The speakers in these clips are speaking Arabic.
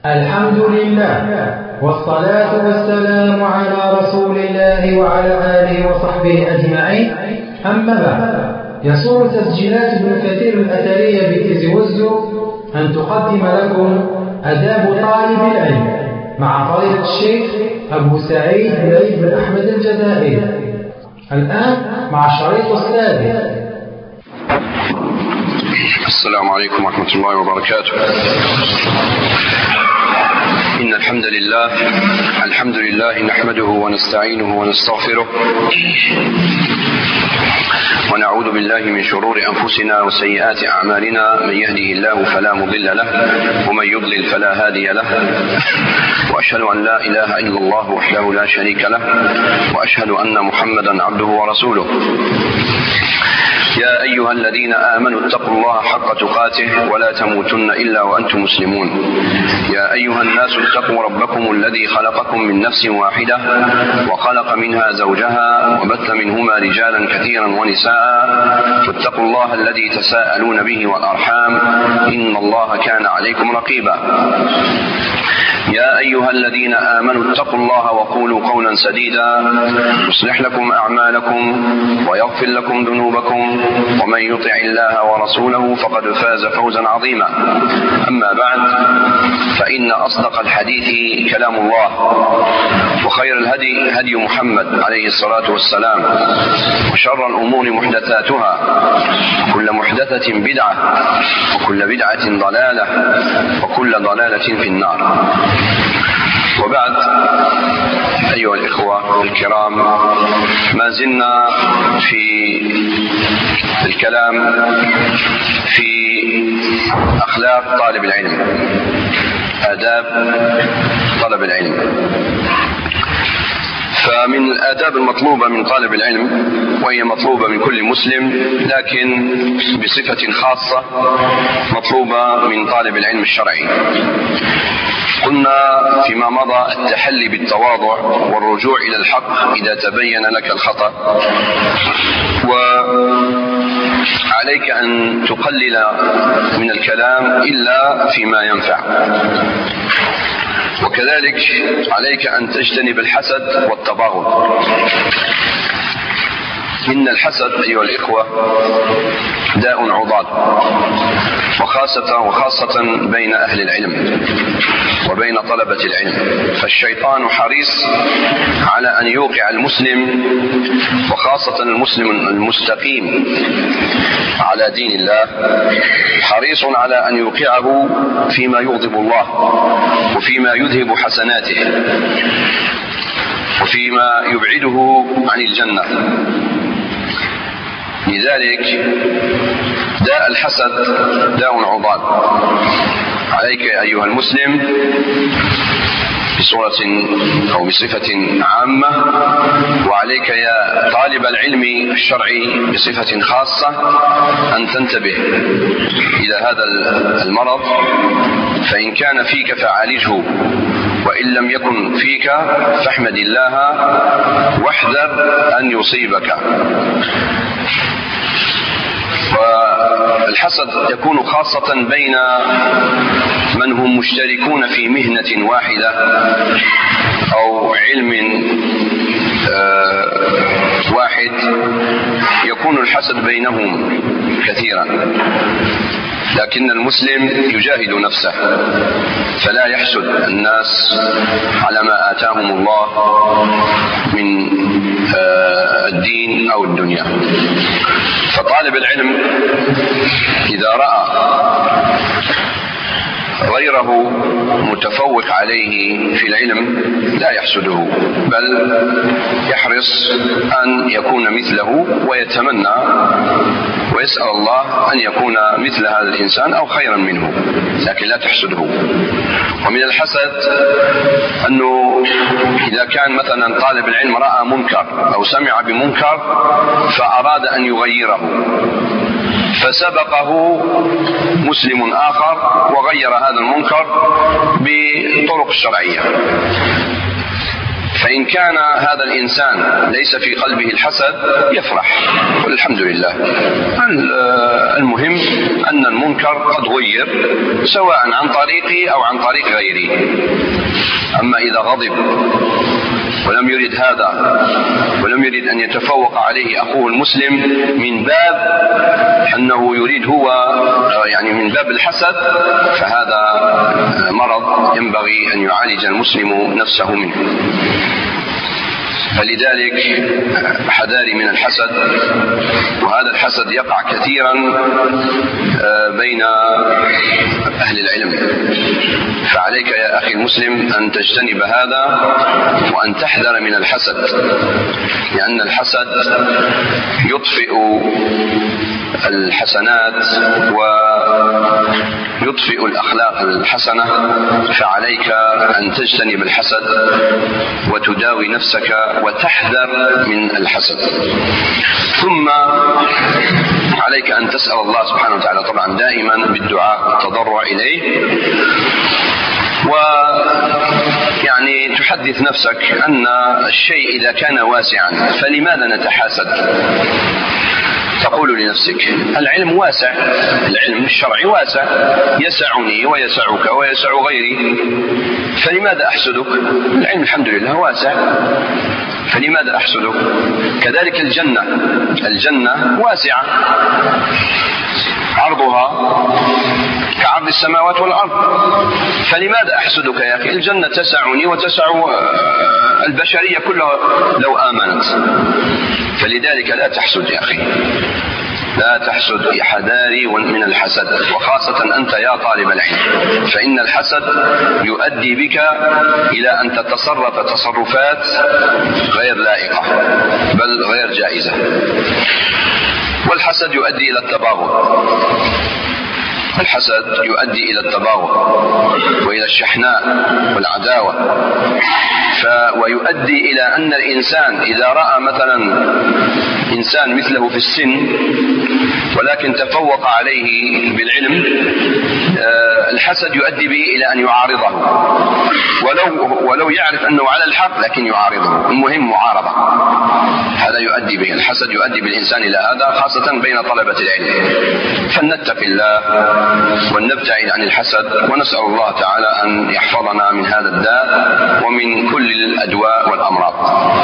الحمد لله والصلاة والسلام على رسول الله وعلى آله وصحبه أجمعين. أما بعد، يسر تسجيلات ابن كثير الأثرية بتيز وزو أن تقدم لكم أداب طالب العلم مع فضيلة الشيخ أبو سعيد بن أحمد الجزائري. الآن مع الشريط السادس. السلام عليكم ورحمة الله وبركاته. إن الحمد لله نحمده ونستعينه ونستغفره ونعوذ بالله من شرور أنفسنا وسيئات أعمالنا. من يهده الله فلا مضل له ومن يضلل فلا هادي له، وأشهد أن لا إله إلا الله وحده لا شريك له، وأشهد أن محمدا عبده ورسوله. يا أيها الذين آمنوا اتقوا الله حق تقاته ولا تموتن إلا وأنتم مسلمون. يا أيها الناس اتقوا ربكم الذي خلقكم من نفس واحدة وخلق منها زوجها وبث منهما رجالا كثيرا ونساء، فاتقوا الله الذي تساءلون به والأرحام إن الله كان عليكم رقيبا. يا أيها الذين آمنوا اتقوا الله وقولوا قولا سديدا يصلح لكم أعمالكم ويغفر لكم ذنوبكم، ومن يطع الله ورسوله فقد فاز فوزا عظيما. أما بعد، فإن أصدق الحديث كلام الله، وخير الهدي هدي محمد عليه الصلاة والسلام، وشر الأمور محدثاتها، وكل محدثة بدعة، وكل بدعة ضلالة، وكل ضلالة في النار. وبعد، أيها الإخوة الكرام، ما زلنا في الكلام في أخلاق طالب العلم، آداب طلب العلم. فمن الآداب المطلوبة من طالب العلم، وهي مطلوبة من كل مسلم، لكن بصفة خاصة مطلوبة من طالب العلم الشرعي. قلنا فيما مضى التحلي بالتواضع والرجوع إلى الحق إذا تبين لك الخطأ، وعليك أن تقلل من الكلام إلا فيما ينفع، وكذلك عليك أن تجتنب الحسد والتباغض. إن الحسد أيها الإخوة داء عضال، وخاصة بين أهل العلم وبين طلبة العلم. فالشيطان حريص على أن يوقع المسلم، وخاصة المسلم المستقيم على دين الله، حريص على أن يوقعه فيما يغضب الله، وفيما يذهب حسناته، وفيما يبعده عن الجنة. لذلك داء الحسد داء عضال. عليك أيها المسلم بصورة أو بصفة عامة، وعليك يا طالب العلم الشرعي بصفة خاصة أن تنتبه إلى هذا المرض، فإن كان فيك فعالجه، وإن لم يكن فيك فاحمد الله واحذر أن يصيبك. والحسد يكون خاصة بين من هم مشتركون في مهنة واحدة أو علم واحد، يكون الحسد بينهم كثيرا. لكن المسلم يجاهد نفسه، فلا يحسد الناس على ما آتاهم الله من الدين أو الدنيا. فطالب العلم إذا رأى غيره متفوق عليه في العلم لا يحسده، بل يحرص أن يكون مثله، ويتمنى ويسأل الله أن يكون مثل هذا الإنسان أو خيرا منه، لكن لا تحسده. ومن الحسد أنه إذا كان مثلا طالب العلم رأى منكر أو سمع بمنكر فأراد أن يغيره، فسبقه مسلم آخر وغير هذا المنكر بطرق الشرعية، فإن كان هذا الإنسان ليس في قلبه الحسد يفرح والحمد لله. المهم أن المنكر قد غير سواء عن طريقي أو عن طريق غيري. أما إذا غضب ولم يرد هذا ولم يرد أن يتفوق عليه أخوه المسلم من باب أنه يريد هو يعني من باب الحسد، فهذا مرض ينبغي أن يعالج المسلم نفسه منه. فلذلك حذاري من الحسد، وهذا الحسد يقع كثيرا بين أهل العلم. فعليك يا أخي المسلم أن تجتنب هذا وأن تحذر من الحسد، لأن الحسد يطفئ الحسنات ويطفئ الأخلاق الحسنة. فعليك أن تجتنب الحسد وتداوي نفسك وتحذر من الحسد. ثم عليك أن تسأل الله سبحانه وتعالى طبعا دائما بالدعاء والتضرع إليه، ويعني تحدث نفسك أن الشيء إذا كان واسعا فلماذا نتحاسد؟ تقول لنفسك العلم واسع، العلم الشرعي واسع، يسعني ويسعك ويسع غيري، فلماذا أحسدك؟ العلم الحمد لله واسع، فلماذا أحسدك؟ كذلك الجنة واسعة، عرضها كعرض السماوات والأرض، فلماذا أحسدك يا أخي؟ الجنة تسعني وتسع البشرية كلها لو آمنت. فلذلك لا تحسد يا أخي، لا تحسد، حذاري من الحسد، وخاصة أنت يا طالب العلم، فإن الحسد يؤدي بك إلى أن تتصرف تصرفات غير لائقة بل غير جائزة. والحسد يؤدي إلى التباغض، الحسد يؤدي إلى التباغض وإلى الشحناء والعداوة، ويؤدي إلى أن الإنسان إذا رأى مثلا إنسان مثله في السن ولكن تفوق عليه بالعلم، الحسد يؤدي به إلى أن يعارضه ولو يعرف أنه على الحق لكن يعارضه، المهم معارضة. هذا يؤدي به الحسد، يؤدي بالإنسان إلى هذا، خاصة بين طلبة العلم. فلنتق الله ونبتعد عن الحسد، ونسأل الله تعالى أن يحفظنا من هذا الداء ومن كل الأدواء والأمراض.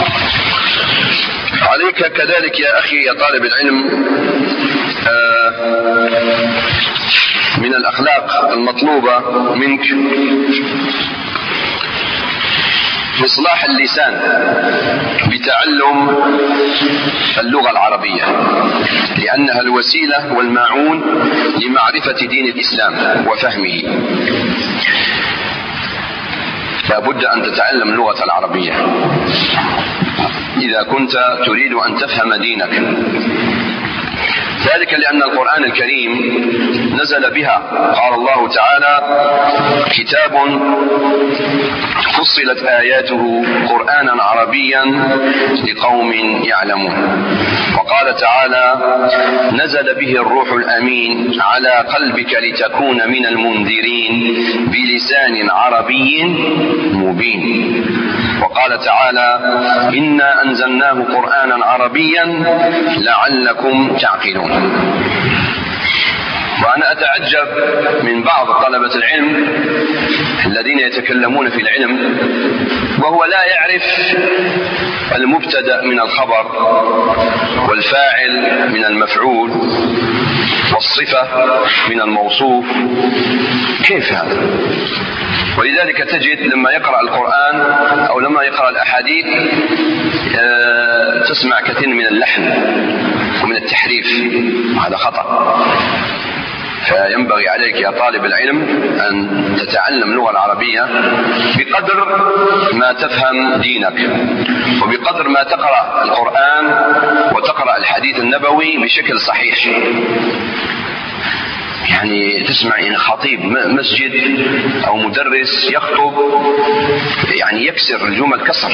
عليك كذلك يا أخي يا طالب العلم من الأخلاق المطلوبة منك إصلاح اللسان بتعلم اللغة العربية، لأنها الوسيلة والماعون لمعرفة دين الإسلام وفهمه. لا بد أن تتعلم اللغة العربية إذا كنت تريد أن تفهم دينك، ذلك لأن القرآن الكريم نزل بها. قال الله تعالى: كتاب فصلت آياته قرآنا عربيا لقوم يعلمون. وقال تعالى: نزل به الروح الأمين على قلبك لتكون من المنذرين بلسان عربي مبين. وقال تعالى: إنا أنزلناه قرآنا عربيا لعلكم تعقلون. وأنا أتعجب من بعض طلبة العلم الذين يتكلمون في العلم وهو لا يعرف المبتدأ من الخبر والفاعل من المفعول والصفة من الموصوف. كيف هذا؟ ولذلك تجد لما يقرأ القرآن أو لما يقرأ الأحاديث تسمع كثير من اللحن ومن التحريف، وهذا خطأ. فينبغي عليك يا طالب العلم أن تتعلم اللغة العربية بقدر ما تفهم دينك، وبقدر ما تقرأ القرآن وتقرأ الحديث النبوي بشكل صحيح. يعني تسمع إن خطيب مسجد أو مدرس يخطب يعني يكسر الجمل كسر،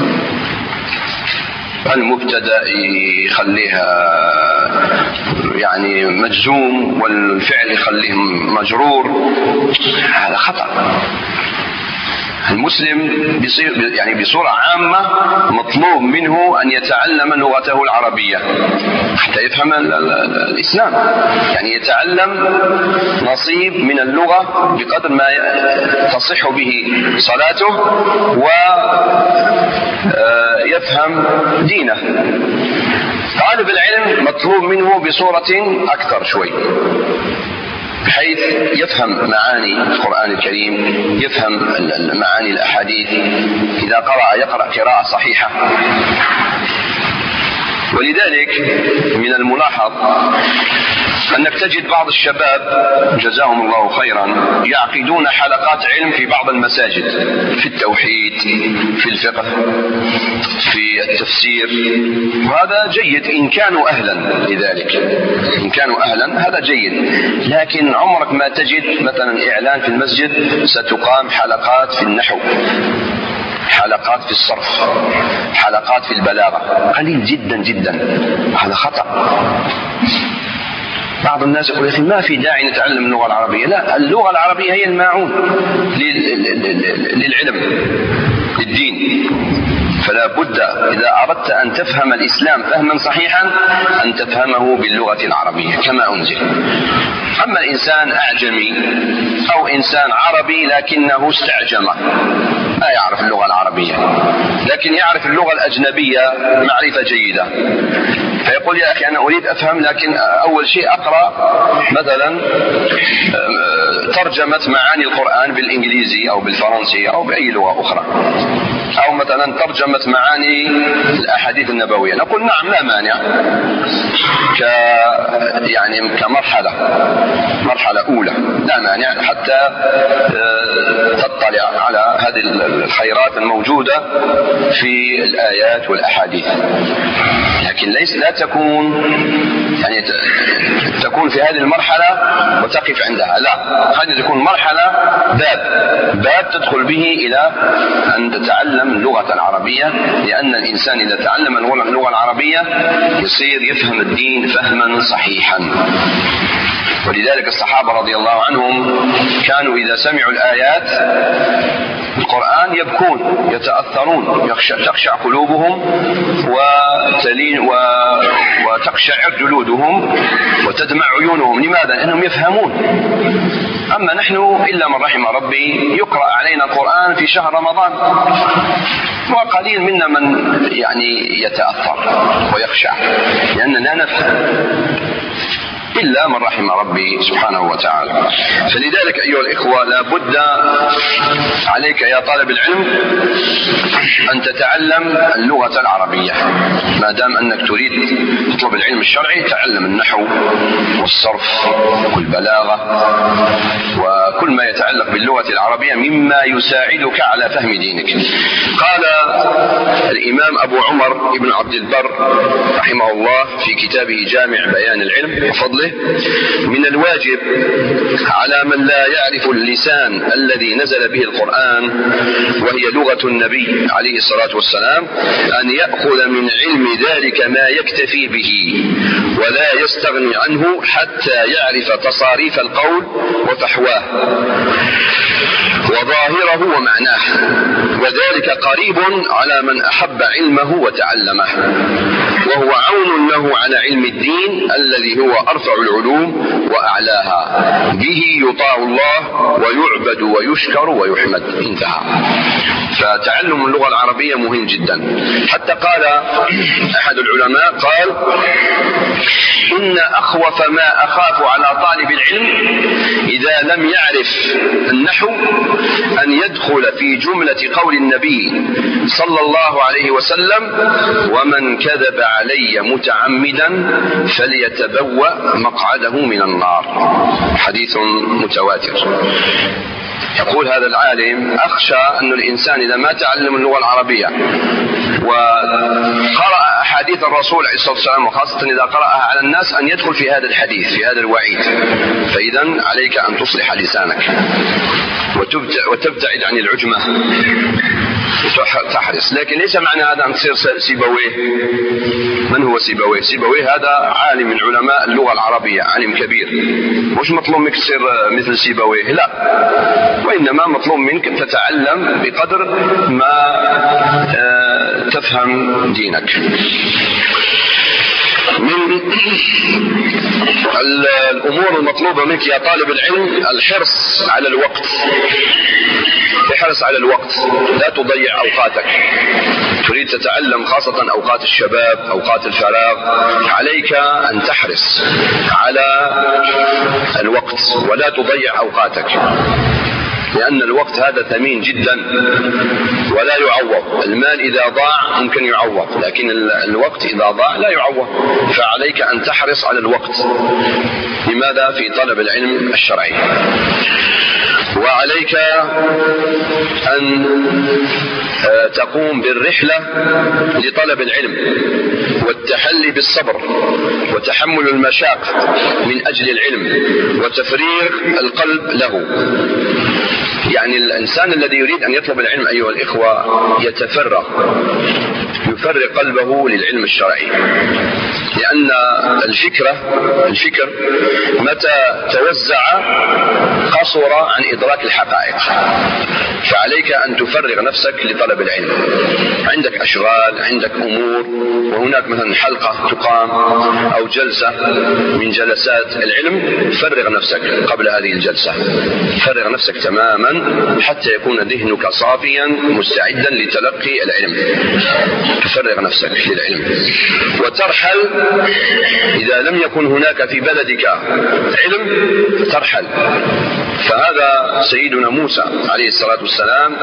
المبتدأ يخليها يعني مجزوم والفعل يخليه مجرور، هذا خطأ. المسلم يعني بصورة عامة مطلوب منه أن يتعلم لغته العربية حتى يفهم الإسلام، يعني يتعلم نصيب من اللغة بقدر ما تصح به صلاته ويفهم دينه. طالب العلم مطلوب منه بصورة أكثر شوي، بحيث يفهم معاني القرآن الكريم، يفهم معاني الأحاديث، إذا يقرأ قراءة صحيحة. ولذلك من الملاحظ أنك تجد بعض الشباب جزاهم الله خيرا يعقدون حلقات علم في بعض المساجد، في التوحيد، في الفقه، في التفسير، وهذا جيد إن كانوا أهلا لذلك، إن كانوا أهلا هذا جيد. لكن عمرك ما تجد مثلا إعلان في المسجد ستقام حلقات في النحو، حلقات في الصرف، حلقات في البلاغة، قليل جدا جدا. هذا خطأ. بعض الناس يقول يا أخي ما في داعي نتعلم اللغة العربية. لا، اللغة العربية هي الماعون للعلم، للدين. فلا بد إذا أردت أن تفهم الإسلام فهما صحيحا أن تفهمه باللغة العربية كما أنزل. أما الإنسان أعجمي أو إنسان عربي لكنه استعجم، لا يعرف اللغة العربية لكن يعرف اللغة الأجنبية معرفة جيدة، فيقول يا أخي أنا أريد أفهم، لكن أول شيء أقرأ مثلا ترجمة معاني القرآن بالإنجليزي أو بالفرنسي أو بأي لغة أخرى، أو مثلا ترجمة معاني الأحاديث النبوية. نقول نعم لا مانع، يعني مرحلة أولى لا مانع حتى تطلع على هذه الخيرات الموجودة في الآيات والأحاديث. لكن لا تكون يعني تكون في هذه المرحلة وتقف عندها، لا، هذه تكون مرحلة باب تدخل به إلى أن تتعلم اللغة العربية، لأن الإنسان إذا تعلم اللغة العربية يصير يفهم الدين فهما صحيحا. ولذلك الصحابة رضي الله عنهم كانوا إذا سمعوا الآيات القرآن يبكون يتأثرون، تخشع قلوبهم وتقشعر جلودهم وتدمع عيونهم. لماذا؟ لأنهم يفهمون. أما نحن إلا من رحم ربي يقرأ علينا القرآن في شهر رمضان، وقليل منا من يعني يتأثر ويخشع لأننا لا نفهم إلا من رحم ربي سبحانه وتعالى. فلذلك أيها الإخوة لا بد عليك يا طالب العلم أن تتعلم اللغة العربية. ما دام أنك تريد تطلب العلم الشرعي تعلم النحو والصرف والبلاغة وكل ما يتعلق باللغة العربية مما يساعدك على فهم دينك. قال الإمام أبو عمر بن عبد البر رحمه الله في كتابه جامع بيان العلم وفضله: من الواجب على من لا يعرف اللسان الذي نزل به القرآن وهي لغة النبي عليه الصلاة والسلام أن يأخذ من علم ذلك ما يكتفي به ولا يستغني عنه حتى يعرف تصاريف القول وفحواه وظاهره ومعناه، وذلك قريب على من أحب علمه وتعلمه، وهو عون له على علم الدين الذي هو أرفع العلوم وأعلاها، به يطاع الله ويعبد ويشكر ويحمد. انتهى. فتعلم اللغة العربية مهم جدا. حتى قال أحد العلماء قال: إن أخوف ما أخاف على طالب العلم إذا لم يعرف النحو أن يدخل في جملة قول النبي صلى الله عليه وسلم: ومن كذب علي متعمدا فليتبوأ مقعده من النار. حديث متواتر. يقول هذا العالم: أخشى أن الإنسان إذا ما تعلم اللغة العربية وقرأ أحاديث الرسول عليه الصلاة والسلام وخاصة إذا قرأها على الناس أن يدخل في هذا الحديث، في هذا الوعيد. فإذا عليك أن تصلح لسانك وتبتعد عن العجمة تحرص. لكن ليس معنى هذا أن تصير سيبويه. من هو سيبويه؟ سيبويه هذا عالم من علماء اللغة العربية، عالم كبير. مش مطلوب منك تصير مثل سيبويه، لا، وإنما مطلوب منك تتعلم بقدر ما تفهم دينك. من الأمور المطلوبة منك يا طالب العلم الحرص على الوقت. احرص على الوقت، لا تضيع أوقاتك. تريد تتعلم خاصة أوقات الشباب، أوقات الفراغ، عليك أن تحرص على الوقت ولا تضيع أوقاتك، لأن الوقت هذا ثمين جدا ولا يعوض. المال إذا ضاع ممكن يعوض، لكن الوقت إذا ضاع لا يعوض. فعليك أن تحرص على الوقت. لماذا؟ في طلب العلم الشرعي. وعليك أن تقوم بالرحلة لطلب العلم والتحلي بالصبر وتحمل المشاق من أجل العلم وتفريغ القلب له. يعني الإنسان الذي يريد أن يطلب العلم أيها الإخوة يفرغ قلبه للعلم الشرعي، لأن الفكر متى توزع قصر عن إدراك الحقائق. فعليك أن تفرغ نفسك لطلب العلم. عندك أشغال، عندك أمور، وهناك مثلا حلقة تقام أو جلسة من جلسات العلم، فرغ نفسك قبل هذه الجلسة، فرغ نفسك تماما حتى يكون ذهنك صافيا مستعدا لتلقي العلم. تفرغ نفسك للعلم وترحل. إذا لم يكن هناك في بلدك علم ترحل. فهذا سيدنا موسى عليه الصلاة والسلام،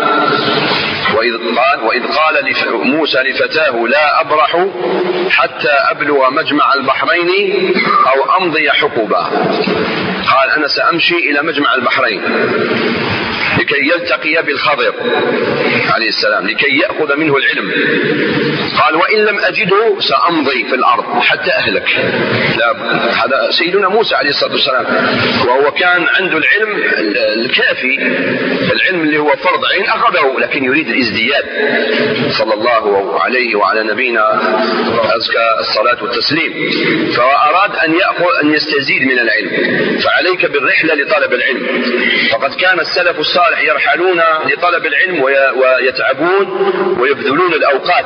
وإذ قال موسى لفتاه لا أبرح حتى أبلغ مجمع البحرين أو أمضي حقبا. قال أنا سأمشي إلى مجمع البحرين لكي يلتقي بالخضر عليه السلام لكي يأخذ منه العلم. قال وإن لم أجده سأمضي في الأرض حتى أهلك. هذا سيدنا موسى عليه الصلاة والسلام، وهو كان عنده العلم الكافي، العلم اللي هو فرض عين أخذه، لكن يريد الازدياد صلى الله عليه وعلى نبينا أزكى الصلاة والتسليم. فأراد أن يستزيد من العلم. فعليك بالرحلة لطلب العلم. فقد كان السلف الصالح يرحلون لطلب العلم ويتعبون ويبذلون الأوقات.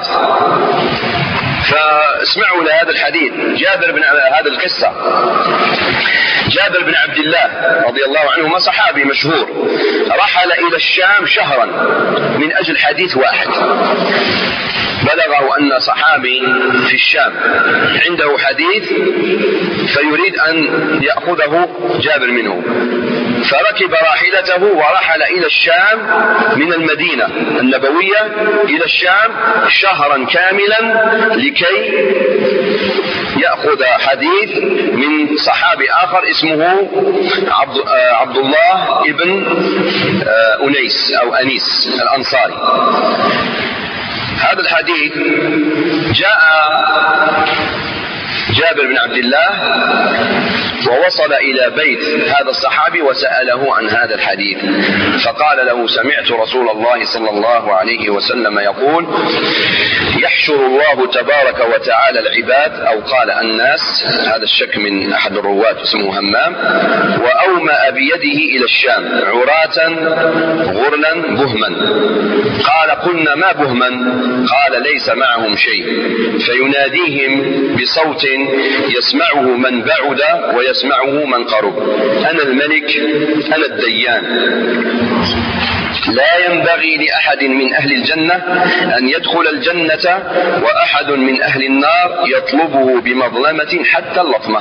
فاسمعوا لهذا الحديث. هذا القصة جابر بن عبد الله رضي الله عنهما صحابي مشهور، رحل إلى الشام شهرا من أجل حديث واحد. بلغه أن صحابي في الشام عنده حديث فيريد أن يأخذه جابر منه، فركب راحلته ورحل إلى الشام من المدينة النبوية إلى الشام شهرا كاملا لكي يأخذ حديث من صحابي آخر اسمه عبد الله ابن أنيس أو أنيس الأنصاري. هذا الحديث جاء جابر بن عبد الله ووصل إلى بيت هذا الصحابي وسأله عن هذا الحديث، فقال له سمعت رسول الله صلى الله عليه وسلم يقول يحشر الله تبارك وتعالى العباد، أو قال الناس، هذا الشك من أحد الرواة اسمه همام، وأومأ بيده إلى الشام عراة غرلا بهما. قال قلنا ما بهما؟ قال ليس معهم شيء، فيناديهم بصوت يسمعه من بعد ويسمعه من قرب، أنا الملك أنا الديان، لا ينبغي لأحد من أهل الجنة أن يدخل الجنة وأحد من أهل النار يطلبه بمظلمة حتى اللطمة،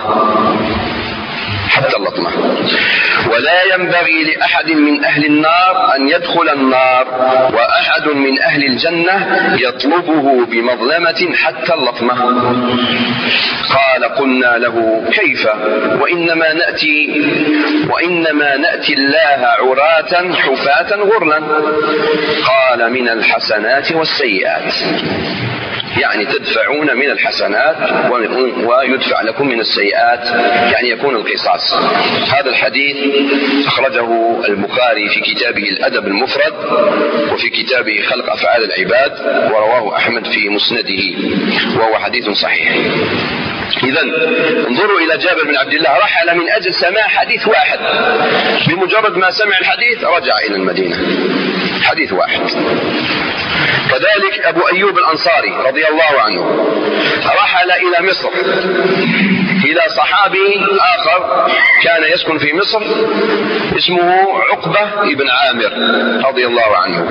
ولا ينبغي لأحد من أهل النار أن يدخل النار وأحد من أهل الجنة يطلبه بمظلمة حتى اللطمة. قال قلنا له كيف وإنما نأتي الله عراة حفاة غرلا. قال من الحسنات والسيئات. يعني تدفعون من الحسنات ويدفع لكم من السيئات، يعني يكون القصاص. هذا الحديث أخرجه البخاري في كتابه الأدب المفرد وفي كتابه خلق أفعال العباد، ورواه أحمد في مسنده، وهو حديث صحيح. إذن انظروا إلى جابر بن عبد الله، رحل من أجل سماع حديث واحد، بمجرد ما سمع الحديث رجع إلى المدينة، حديث واحد. كذلك أبو أيوب الأنصاري رضي الله عنه رحل إلى مصر إلى صحابي آخر كان يسكن في مصر اسمه عقبة بن عامر رضي الله عنه،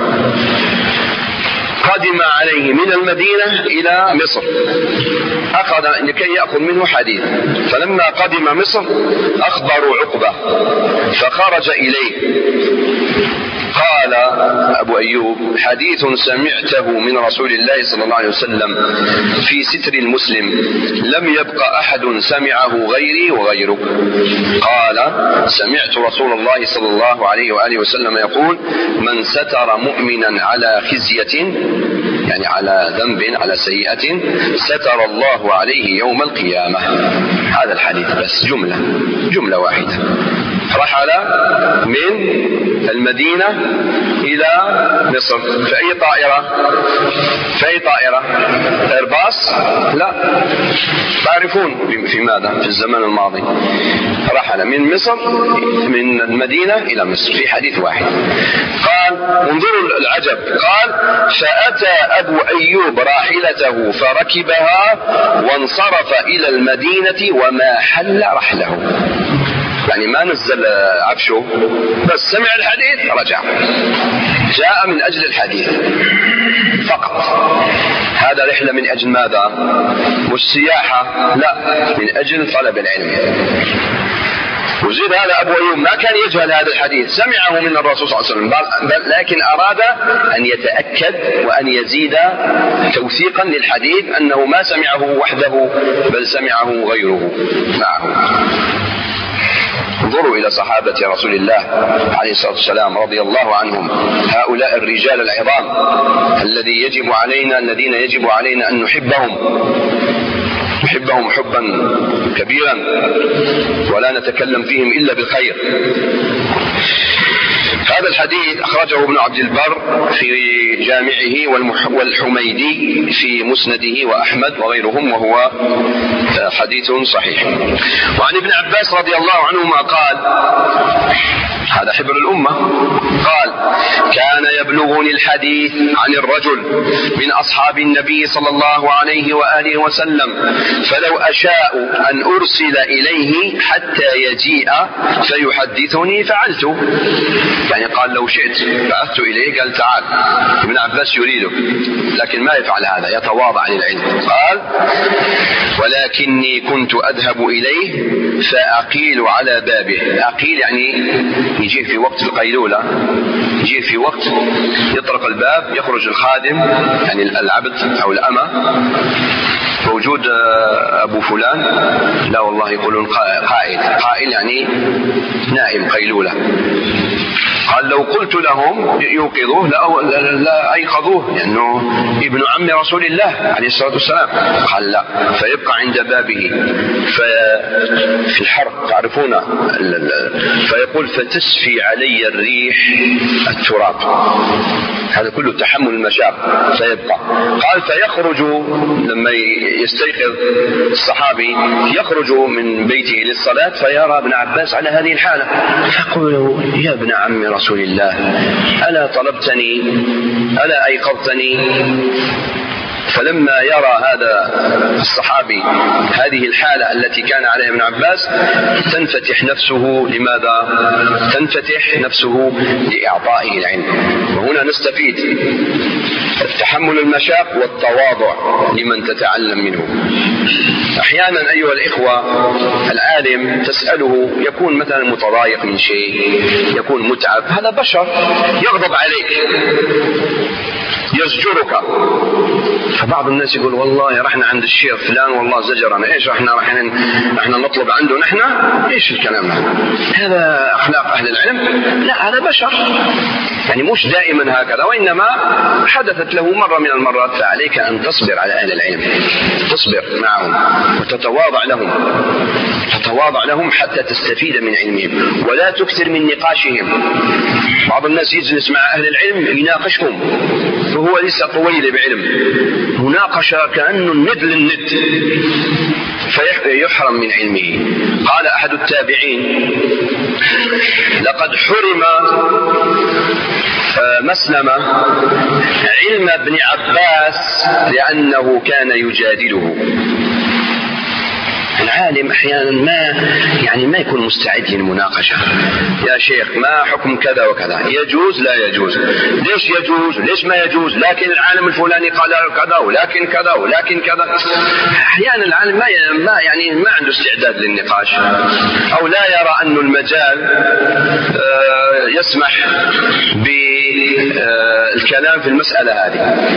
قدم عليه من المدينة إلى مصر أخذ لكي يأخذ منه حديث، فلما قدم مصر أخبروا عقبة فخرج إليه. قال أبو أيوب: حديث سمعته من رسول الله صلى الله عليه وسلم في ستر المسلم، لم يبق أحد سمعه غيري وغيرك. قال: سمعت رسول الله صلى الله عليه وآله وسلم يقول: من ستر مؤمنا على خزية، يعني على ذنب، على سيئة، ستر الله عليه يوم القيامة. هذا الحديث بس جملة واحدة. رحل من المدينة إلى مصر في أي طائرة؟ إيرباص؟ لا، تعرفون في ماذا في الزمن الماضي. رحل من مصر، من المدينة إلى مصر في حديث واحد. قال: انظروا العجب، قال: فأتى أبو أيوب راحلته فركبها وانصرف إلى المدينة وما حل رحله، يعني ما نزل عفشه، بس سمع الحديث رجع، جاء من أجل الحديث فقط. هذا رحلة من أجل ماذا؟ مش سياحة، لا، من أجل طلب العلم. وزيد هذا أبو أيوب ما كان يجهل هذا الحديث، سمعه من الرسول صلى الله عليه وسلم، لكن أراد أن يتأكد وأن يزيد توثيقا للحديث أنه ما سمعه وحده بل سمعه غيره معه. انظروا إلى صحابة رسول الله عليه الصلاة والسلام رضي الله عنهم، هؤلاء الرجال العظام الذين يجب علينا أن نحبهم حبا كبيرا ولا نتكلم فيهم إلا بالخير. هذا الحديث أخرجه ابن عبد البر في جامعه والحميدي في مسنده وأحمد وغيرهم، وهو حديث صحيح. وعن ابن عباس رضي الله عنهما قال: هذا حبر الأمة، قال: كان يبلغني الحديث عن الرجل من أصحاب النبي صلى الله عليه وآله وسلم، فلو أشاء أن أرسل إليه حتى يجيء فيحدثني فعلت. يعني قال: لو شئت بعثت إليه، قال: تعال. ابن عباس يريده لكن ما يفعل هذا، يتواضع للعلم. قال: ولكني كنت أذهب إليه فأقيل على بابه. أقيل يعني يجيه في وقت القيلولة، يجيه في وقت يطرق الباب، يخرج الخادم يعني العبد أو الأمة، موجود أبو فلان، لا والله يقولون قائل يعني نائم قيلولة. قال: لو قلت لهم يوقظوه لا أيقظوه، لأنه ابن عم رسول الله عليه الصلاة والسلام. قال: لا، فيبقى عند بابه في الحر، تعرفون، فيقول: فتسفي علي الريح التراب. هذا كله تحمل المشاق، فيبقى. قال: فيخرج لما يستيقظ الصحابي، يخرج من بيته للصلاة فيرى ابن عباس على هذه الحالة، فيقول: يا ابن عم رسول الله، ألا طلبتني، ألا أيقظتني؟ فلما يرى هذا الصحابي هذه الحالة التي كان عليها ابن عباس تنفتح نفسه. لماذا تنفتح نفسه؟ لإعطائه العلم. وهنا نستفيد تحمل المشاق والتواضع لمن تتعلم منه. أحيانا أيها الإخوة العالم تسأله يكون مثلا متضايق من شيء، يكون متعب، هذا بشر، يغضب عليك، يزجرك. فبعض الناس يقول: والله رحنا عند الشيخ فلان والله زجرنا. ايش رحنا نطلب عنده نحن؟ ايش الكلام هذا؟ أخلاق أهل العلم؟ لا، هذا بشر. يعني مش دائما هكذا، وإنما حدثت له مرة من المرات، فعليك أن تصبر على أهل العلم، تصبر معهم وتتواضع لهم، تتواضع لهم حتى تستفيد من علمهم، ولا تكثر من نقاشهم. بعض الناس يجلس مع أهل العلم يناقشهم وهو لسه طويل بعلم، مناقشة كأنه الند للند، فيحرم من علمه. قال أحد التابعين: لقد حرم مسلمة علم ابن عباس لأنه كان يجادله. العالم أحيانا ما يكون مستعد للمناقشة. يا شيخ ما حكم كذا وكذا، يجوز لا يجوز، ليش يجوز ليش ما يجوز، لكن العالم الفلاني قال كذا ولكن كذا ولكن كذا. أحيانا العالم ما عنده استعداد للنقاش، أو لا يرى أن المجال يسمح بالكلام في المسألة هذه.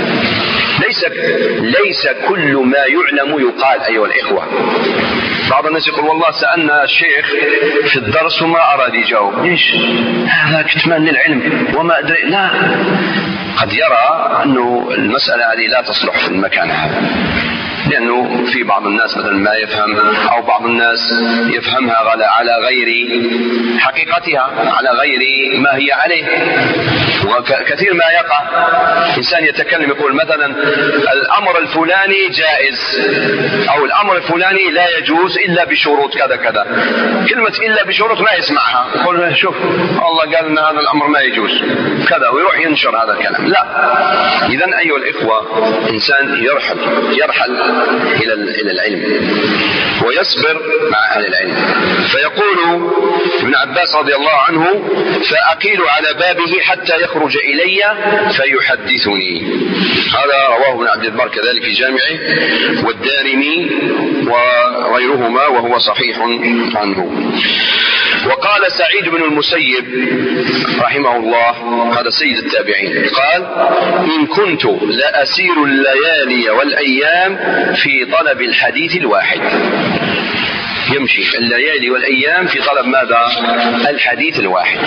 ليس كل ما يعلم يقال أيها الإخوة. بعض الناس يقول: والله سألنا الشيخ في الدرس وما أراد يجاوب. ليش؟ هذا كتمان للعلم وما أدري. لا، قد يرى أنه المسألة هذه لا تصلح في المكان هذا، لأنه في بعض الناس مثلا ما يفهم، أو بعض الناس يفهمها على غير حقيقتها، على غير ما هي عليه. وكثير ما يقع إنسان يتكلم يقول مثلا الأمر الفلاني جائز، أو الأمر الفلاني لا يجوز إلا بشروط كذا كذا. كلمة إلا بشروط ما يسمعها، يقول: شوف الله قال لنا هذا الأمر ما يجوز كذا، ويروح ينشر هذا الكلام. لا. إذن أيها الإخوة، إنسان يرحل إلى العلم ويصبر مع أهل العلم. فيقول ابن عباس رضي الله عنه: فأقيل على بابه حتى يخرج إلي فيحدثني. هذا رواه ابن عبد البر كذلك في جامعه، والدارمي وغيرهما، وهو صحيح عنه. وقال سعيد بن المسيب رحمه الله، هذا سيد التابعين، قال: إن كنت لأسير الليالي والأيام في طلب الحديث الواحد. يمشي الليالي والأيام في طلب ماذا؟ الحديث الواحد.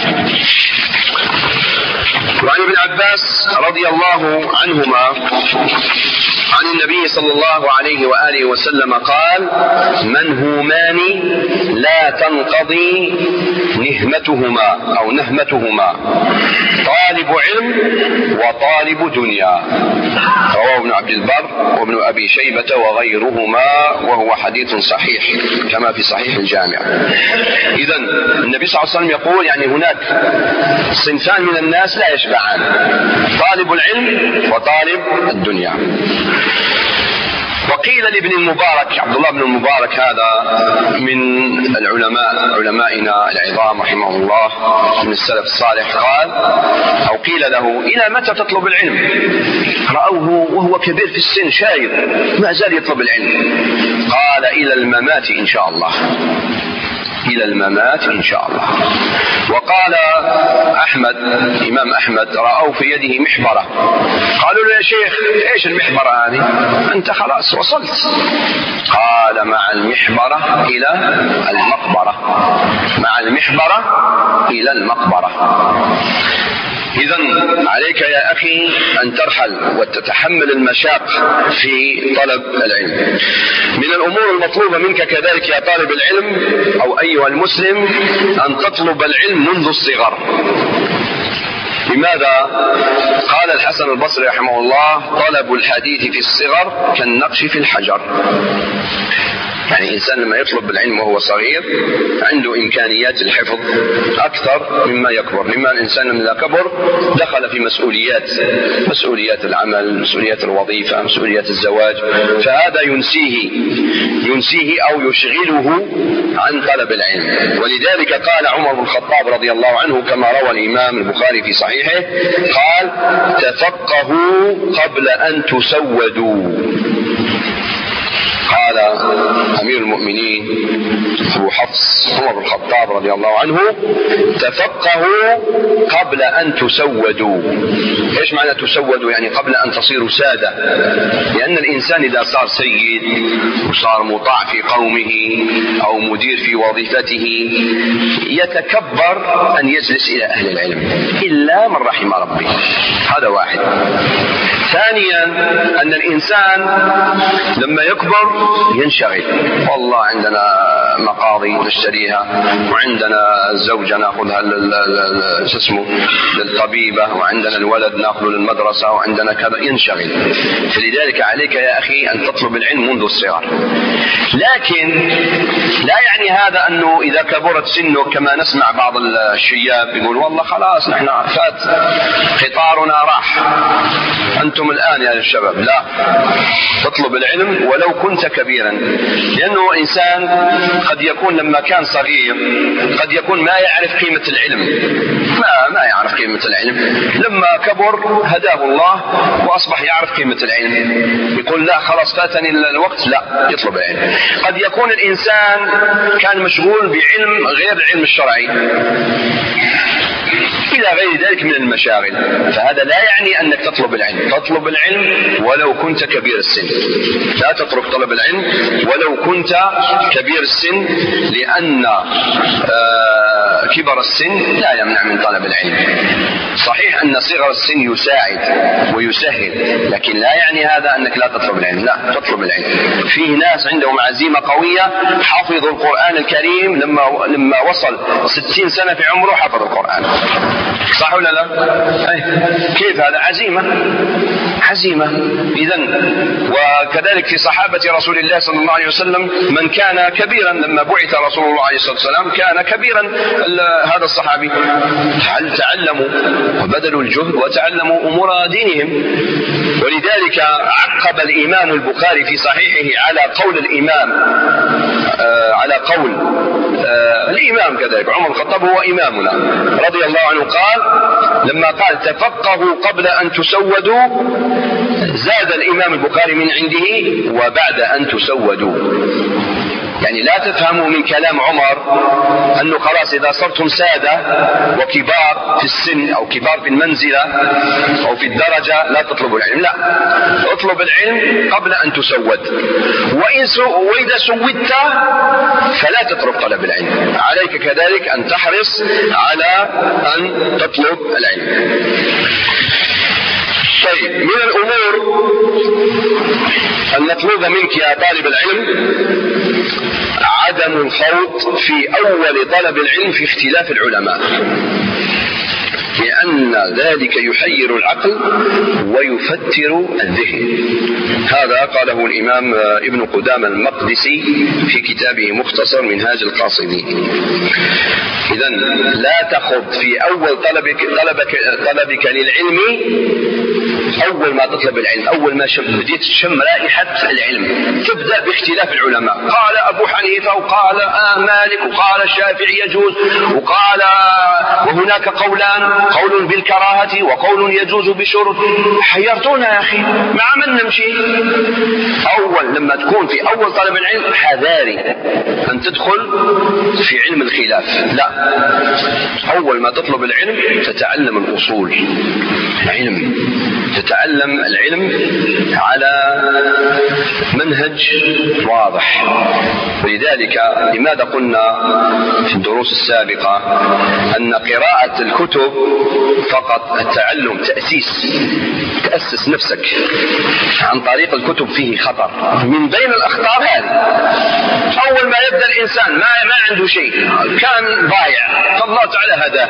وعن ابن عباس رضي الله عنهما عن النبي صلى الله عليه وآله وسلم قال: منهومان لا تنقضي نهمتهما أو نهمتهما، طالب علم وطالب دنيا. رواه ابن عبد البر وابن أبي شيبة وغيرهما، وهو حديث صحيح كما في صحيح الجامع. إذن النبي صلى الله عليه وسلم يقول يعني هناك صنفان من الناس لا يشبعان: طالب العلم وطالب الدنيا. وقيل لابن المبارك، عبد الله بن المبارك هذا من علمائنا العظام رحمه الله من السلف الصالح، قال أو قيل له: إلى متى تطلب العلم؟ رأوه وهو كبير في السن شايب ما زال يطلب العلم. قال: إلى الممات إن شاء الله، إلى الممات إن شاء الله. وقال أحمد، إمام أحمد، رأوا في يده محبرة، قالوا له: يا شيخ إيش المحبرة هذه؟ أنت خلاص وصلت. قال: مع المحبرة إلى المقبرة، مع المحبرة إلى المقبرة. إذن عليك يا أخي أن ترحل وتتحمل المشاق في طلب العلم. من الأمور المطلوبة منك كذلك يا طالب العلم أو أيها المسلم أن تطلب العلم منذ الصغر. لماذا؟ قال الحسن البصري رحمه الله: طلب الحديث في الصغر كالنقش في الحجر. يعني الإنسان لما يطلب العلم وهو صغير عنده إمكانيات الحفظ أكثر مما يكبر. لما الإنسان لما كبر دخل في مسؤوليات العمل، مسؤوليات الوظيفة، مسؤوليات الزواج، فهذا ينسيه أو يشغله عن طلب العلم. ولذلك قال عمر بن الخطاب رضي الله عنه كما روى الإمام البخاري في صحيحه، قال: تفقهوا قبل أن تسودوا. قال أمير المؤمنين أبو حفص عمر بن الخطاب رضي الله عنه: تفقهوا قبل أن تسودوا. إيش معنى تسودوا؟ يعني قبل أن تصيروا سادة. لأن الإنسان إذا صار سيد وصار مطاع في قومه أو مدير في وظيفته يتكبر أن يجلس إلى أهل العلم إلا من رحم ربي. هذا واحد. ثانيا أن الإنسان لما يكبر ينشغل، والله عندنا مقاضي نشتريها، وعندنا الزوجة نأخذها للطبيبة، وعندنا الولد نأخذه للمدرسة، وعندنا كذا، ينشغل. فلذلك عليك يا أخي أن تطلب العلم منذ الصغر. لكن لا يعني هذا أنه إذا كبرت سنه كما نسمع بعض الشياب يقول والله خلاص نحن فات قطارنا راح، أنتم الآن يا الشباب. لا، تطلب العلم ولو كنت كبيرا، لأنه إنسان قد يكون لما كان صغير قد يكون ما يعرف قيمة العلم، ما يعرف قيمة العلم. لما كبر هداه الله وأصبح يعرف قيمة العلم، يقول لا خلاص فاتني الوقت، لا، يطلب العلم. قد يكون الإنسان كان مشغول بعلم غير العلم الشرعي إلى غير ذلك من المشاغل، فهذا لا يعني أنك تطلب العلم. تطلب العلم ولو كنت كبير السن، لا تترك طلب العلم ولو كنت كبير السن، لأن كبر السن لا يمنع من طلب العلم. صحيح أن صغر السن يساعد ويسهل، لكن لا يعني هذا أنك لا تطلب العلم. لا، تطلب العلم. فيه ناس عندهم عزيمة قوية، حافظوا القرآن الكريم لما وصل 60 سنة في عمره حفظ القرآن. صح ولا لا؟ كيف هذا؟ عزيمة. إذن وكذلك في صحابة رسول الله صلى الله عليه وسلم من كان كبيرا لما بعث رسول الله عليه الصلاة والسلام كان كبيرا. هذا الصحابي تعلموا وبذلوا الجهد وتعلموا أمور دينهم. ولذلك عقب الإمام البخاري في صحيحه على قول الإمام كذلك عمر بن الخطاب هو إمامنا رضي الله عنه، قال لما قال تفقهوا قبل أن تسودوا، زاد الإمام البخاري من عنده وبعد أن تسودوا. يعني لا تفهموا من كلام عمر أنه خلاص إذا صرتم سادة وكبار في السن أو كبار في المنزلة أو في الدرجة لا تطلبوا العلم. لا، اطلب العلم قبل أن تسود، وإذا سودت فلا تترك طلب العلم. عليك كذلك أن تحرص على أن تطلب العلم. طيب، من الأمور المطلوبة منك يا طالب العلم عدم الخوض في أول طلب العلم في اختلاف العلماء، لأن ذلك يحير العقل ويفتر الذهن. هذا قاله الإمام ابن قدامة المقدسي في كتابه مختصر منهاج القاصدين. إذن لا تخض في أول طلبك للعلم. أول ما تطلب العلم، أول ما بديت تشم رائحة العلم، تبدأ باختلاف العلماء. قال أبو حنيفة وقال مالك وقال الشافعي يجوز، وهناك قولان، قول بالكراهة وقول يجوز بشرط. حيرتونا يا أخي، مع من نمشي؟ أول لما تكون في أول طلب العلم حذاري أن تدخل في علم الخلاف. لا، أول ما تطلب العلم تتعلم الأصول، تتعلم العلم على منهج واضح. ولذلك لماذا قلنا في الدروس السابقة أن قراءة الكتب فقط التعلم تأسس نفسك عن طريق الكتب فيه خطر. من بين الأخطار هذه، أول ما يبدأ الإنسان ما عنده شيء، كان ضايع، فالله تعالى هداه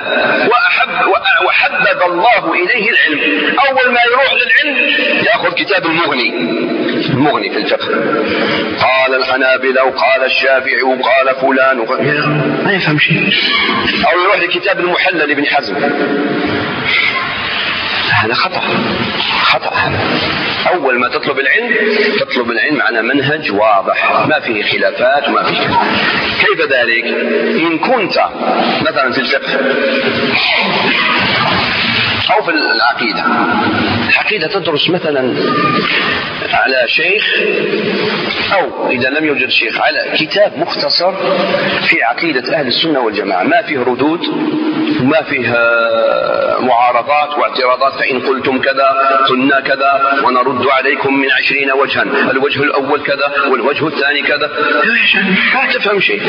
وحبب الله إليه العلم. أول ما يروح للعلم يأخذ كتاب المغني في الفقه، قال الحنابلة وقال الشافعي وقال فلان ما يفهم شيء. أو يروح لكتاب المحلل لابن حزم، هذا خطأ. أول ما تطلب العلم على منهج واضح ما فيه خلافات وما فيه كيف ذلك؟ إن كنت مثلا في الفقه أو في العقيدة العقيدة تدرس مثلا على شيخ، أو إذا لم يوجد شيخ على كتاب مختصر في عقيدة أهل السنة والجماعة، ما فيه ردود وما فيه معارضات واعتراضات، فإن قلتم كذا قلنا كذا ونرد عليكم من 20 وجها، الوجه الأول كذا والوجه الثاني كذا، ما تفهم شيء.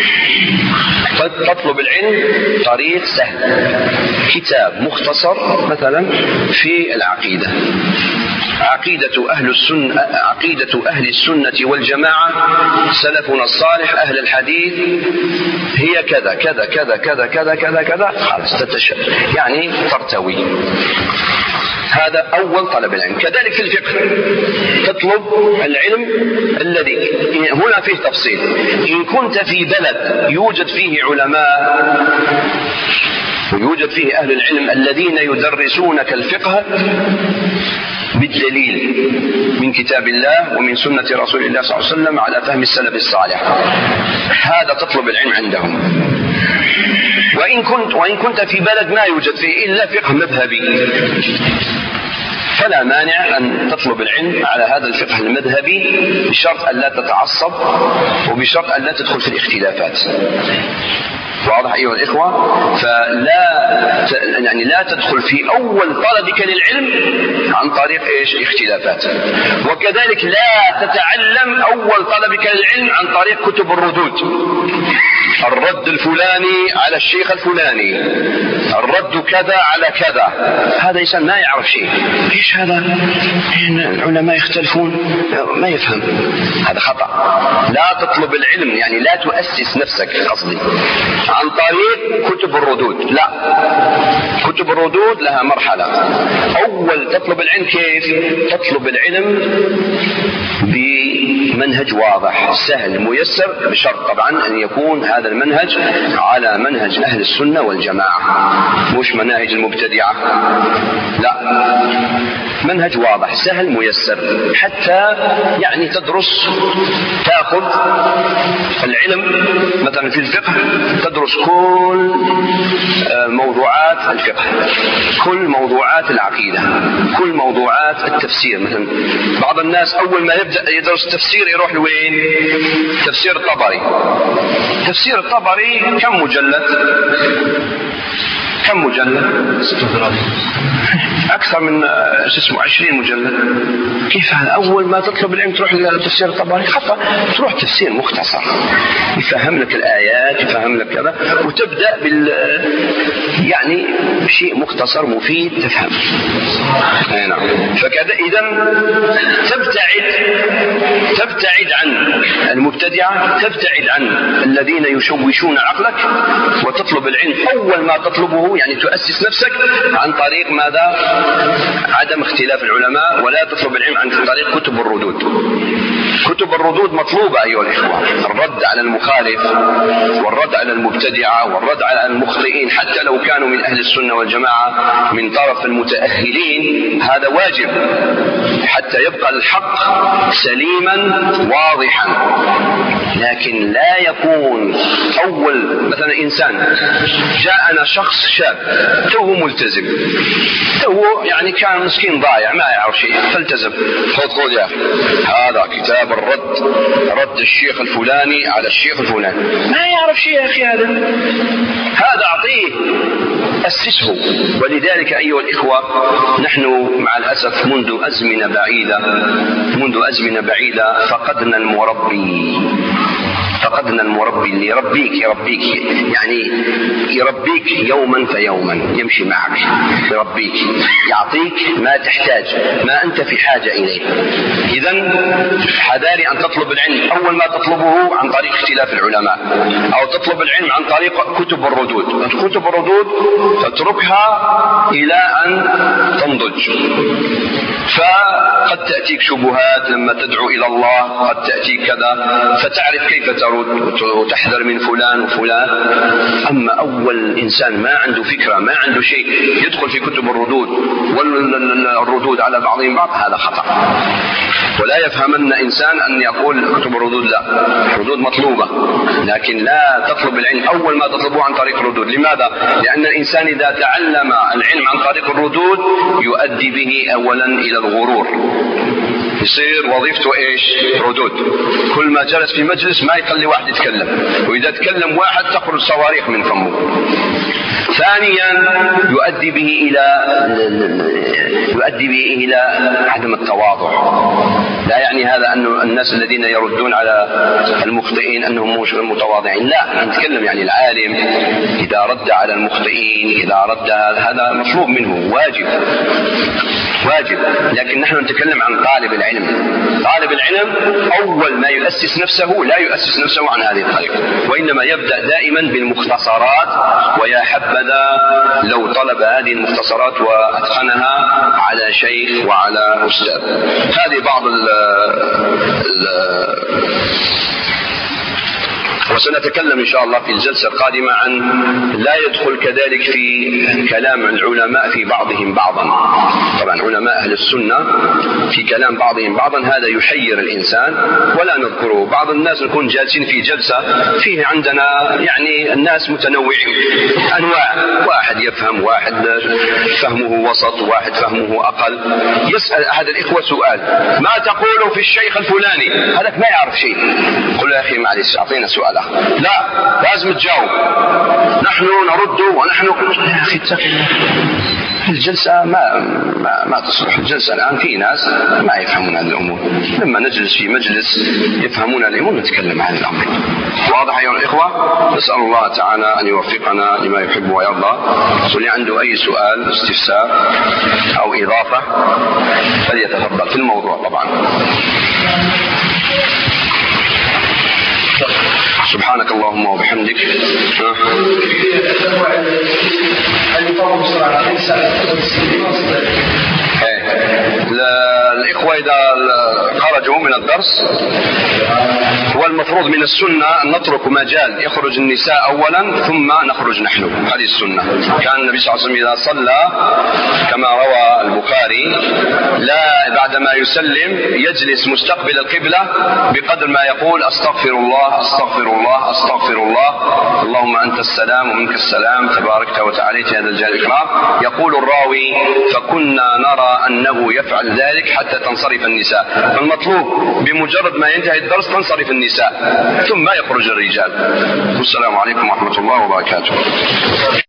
تطلب العلم طريق سهل، كتاب مختصر مثلا في العقيدة، عقيدة أهل السنة والجماعة، سلفنا الصالح أهل الحديث هي كذا كذا كذا كذا كذا كذا كذا، خلاص يعني ترتوي. هذا أول طلب العلم. كذلك في الفقه تطلب العلم الذي هنا فيه تفصيل. إن كنت في بلد يوجد فيه علماء ويوجد فيه أهل العلم الذين يدرسونك الفقه بالدليل من كتاب الله ومن سنة رسول الله صلى الله عليه وسلم على فهم السلف الصالح، هذا تطلب العلم عندهم. وإن كنت في بلد ما يوجد فيه إلا فقه مذهبي، فلا مانع أن تطلب العلم على هذا الفقه المذهبي بشرط أن لا تتعصب وبشرط أن لا تدخل في الاختلافات. واضح أيها الإخوة؟ لا تدخل في أول طلبك للعلم عن طريق اختلافات. وكذلك لا تتعلم أول طلبك للعلم عن طريق كتب الردود، الرد الفلاني على الشيخ الفلاني، الرد كذا على كذا. هذا إنسان ما يعرف شيء. إيش هذا؟ العلماء يختلفون، ما يفهم. هذا خطأ. لا تطلب العلم، يعني لا تؤسس نفسك، قصدي عن طريق كتب الردود. لا، كتب الردود لها مرحلة. أول تطلب العلم كيف؟ تطلب العلم بمنهج واضح سهل ميسر، بشرط طبعا أن يكون هذا المنهج على منهج أهل السنة والجماعة، مش مناهج المبتدعة. لا، منهج واضح سهل ميسر، حتى يعني تدرس، تأخذ العلم مثلا في الفقه، تدرس كل موضوعات الفقه، كل موضوعات العقيدة، كل موضوعات التفسير. مثلا بعض الناس أول ما يبدأ يدرس التفسير يروح لوين؟ تفسير الطبري. تفسير الطبري كم مجلد؟ كم مجلد؟ أكثر من 20 مجلد. كيف هذا؟ أول ما تطلب العلم تروح لتفسير الطبري؟ خطأ. تروح تفسير مختصر يفهم لك الآيات، يفهم لك كذا، وتبدأ يعني شيء مختصر مفيد تفهم. نعم. فكذا إذن تبتعد عن المبتدعة، تبتعد عن الذين يشوشون عقلك، وتطلب العلم أول ما تطلبه، يعني تؤسس نفسك عن طريق ماذا؟ عدم اختلاف العلماء. ولا تطلب العلم عن طريق كتب الردود. كتب الردود مطلوبة أيها الإخوة، الرد على المخالف والرد على المبتدعة والرد على المخطئين، حتى لو كانوا من أهل السنة والجماعة من طرف المتأهلين، هذا واجب حتى يبقى الحق سليما واضحا. لكن لا يكون أول مثلا إنسان جاءنا شخص شاب توه ملتزم، توه يعني كان مسكين ضايع ما يعرف شيء، فالتزم. خذ يا أخي هذا كتاب الرد، رد الشيخ الفلاني على الشيخ الفلاني، ما يعرف شيء يا أخي. هذا أعطيه، أسسه. ولذلك أيها الإخوة، نحن مع الأسف منذ أزمنة بعيدة فقدنا المربي اللي يربيك يعني يربيك يوما فيوما، يمشي معك يربيك، يعطيك ما تحتاج، ما أنت في حاجة إليه. إذن حذاري أن تطلب العلم أول ما تطلبه عن طريق اختلاف العلماء، أو تطلب العلم عن طريق كتب الردود. كتب الردود تتركها إلى أن تنضج، فقد تأتيك شبهات لما تدعو إلى الله، قد تأتيك كذا، فتعرف كيف ترد وتحذر من فلان وفلان. أما أول إنسان ما عنده فكرة، ما عنده شيء، يدخل في كتب الردود والردود على بعضهم بعض، هذا خطأ. ولا يفهمن إنسان أن يقول اكتب الردود، لا، الردود مطلوبة، لكن لا تطلب العلم أول ما تطلبه عن طريق الردود. لماذا؟ لأن الإنسان إذا تعلم العلم عن طريق الردود يؤدي به أولا إلى الغرور، يصير وظيفته إيش؟ ردود. كل ما جلس في مجلس ما يخلي واحد يتكلم، وإذا تكلم واحد تخرج صواريخ من فمه. ثانيا يؤدي به إلى عدم التواضع. لا يعني هذا أن الناس الذين يردون على المخطئين أنهم مش متواضعين، لا، نتكلم يعني العالم إذا رد على المخطئين، إذا رد هذا مطلوب منه، واجب. لكن نحن نتكلم عن طالب العلم. طالب العلم أول ما يؤسس نفسه لا يؤسس نفسه عن هذه الطريقة، وإنما يبدأ دائما بالمختصرات، ويا حبذا لو طلب هذه المختصرات وأتقنها على شيخ وعلى أستاذ. هذه بعض وسنتكلم إن شاء الله في الجلسة القادمة عن لا يدخل كذلك في كلام العلماء في بعضهم بعضا. طبعا علماء أهل السنة في كلام بعضهم بعضا هذا يحير الإنسان ولا نذكره. بعض الناس نكون جالسين في جلسة فيه عندنا يعني الناس متنوعين أنواع، واحد يفهم، واحد فهمه وسط، واحد فهمه أقل. يسأل أحد الإخوة سؤال: ما تقول في الشيخ الفلاني؟ هذاك ما يعرف شيء. قل يا أخي معلش أعطينا سؤال. لا، لازم تجاوب، نحن نرد ونحن. يا أخي اتق الله، الجلسة ما تصلح. الجلسة الآن في ناس ما يفهمون هذه الأمور، لما نجلس في مجلس يفهمون الأمور نتكلم عن الأمر. واضح أيها الإخوة؟ نسأل الله تعالى أن يوفقنا لما يحب ويرضى. واللي عنده أي سؤال استفسار أو إضافة فليتفضل في الموضوع طبعا. سبحانك اللهم وبحمدك. الإخوة إذا خرجوا من الدرس هو المفروض من السنة أن نترك مجال يخرج النساء أولا ثم نخرج نحن. هذه السنة. كان النبي صلى الله عليه وسلم إذا صلى كما روى البخاري لا بعدما يسلم يجلس مستقبل القبلة بقدر ما يقول أستغفر الله أستغفر الله أستغفر الله، اللهم أنت السلام ومنك السلام تباركت وتعاليت يا ذا الجلال والإكرام. يقول الراوي: فكنا نرى أنه يفعل ذلك حتى تنصرف النساء. فالمطلوب بمجرد ما ينتهي الدرس تنصرف النساء ثم يخرج الرجال. والسلام عليكم ورحمة الله وبركاته.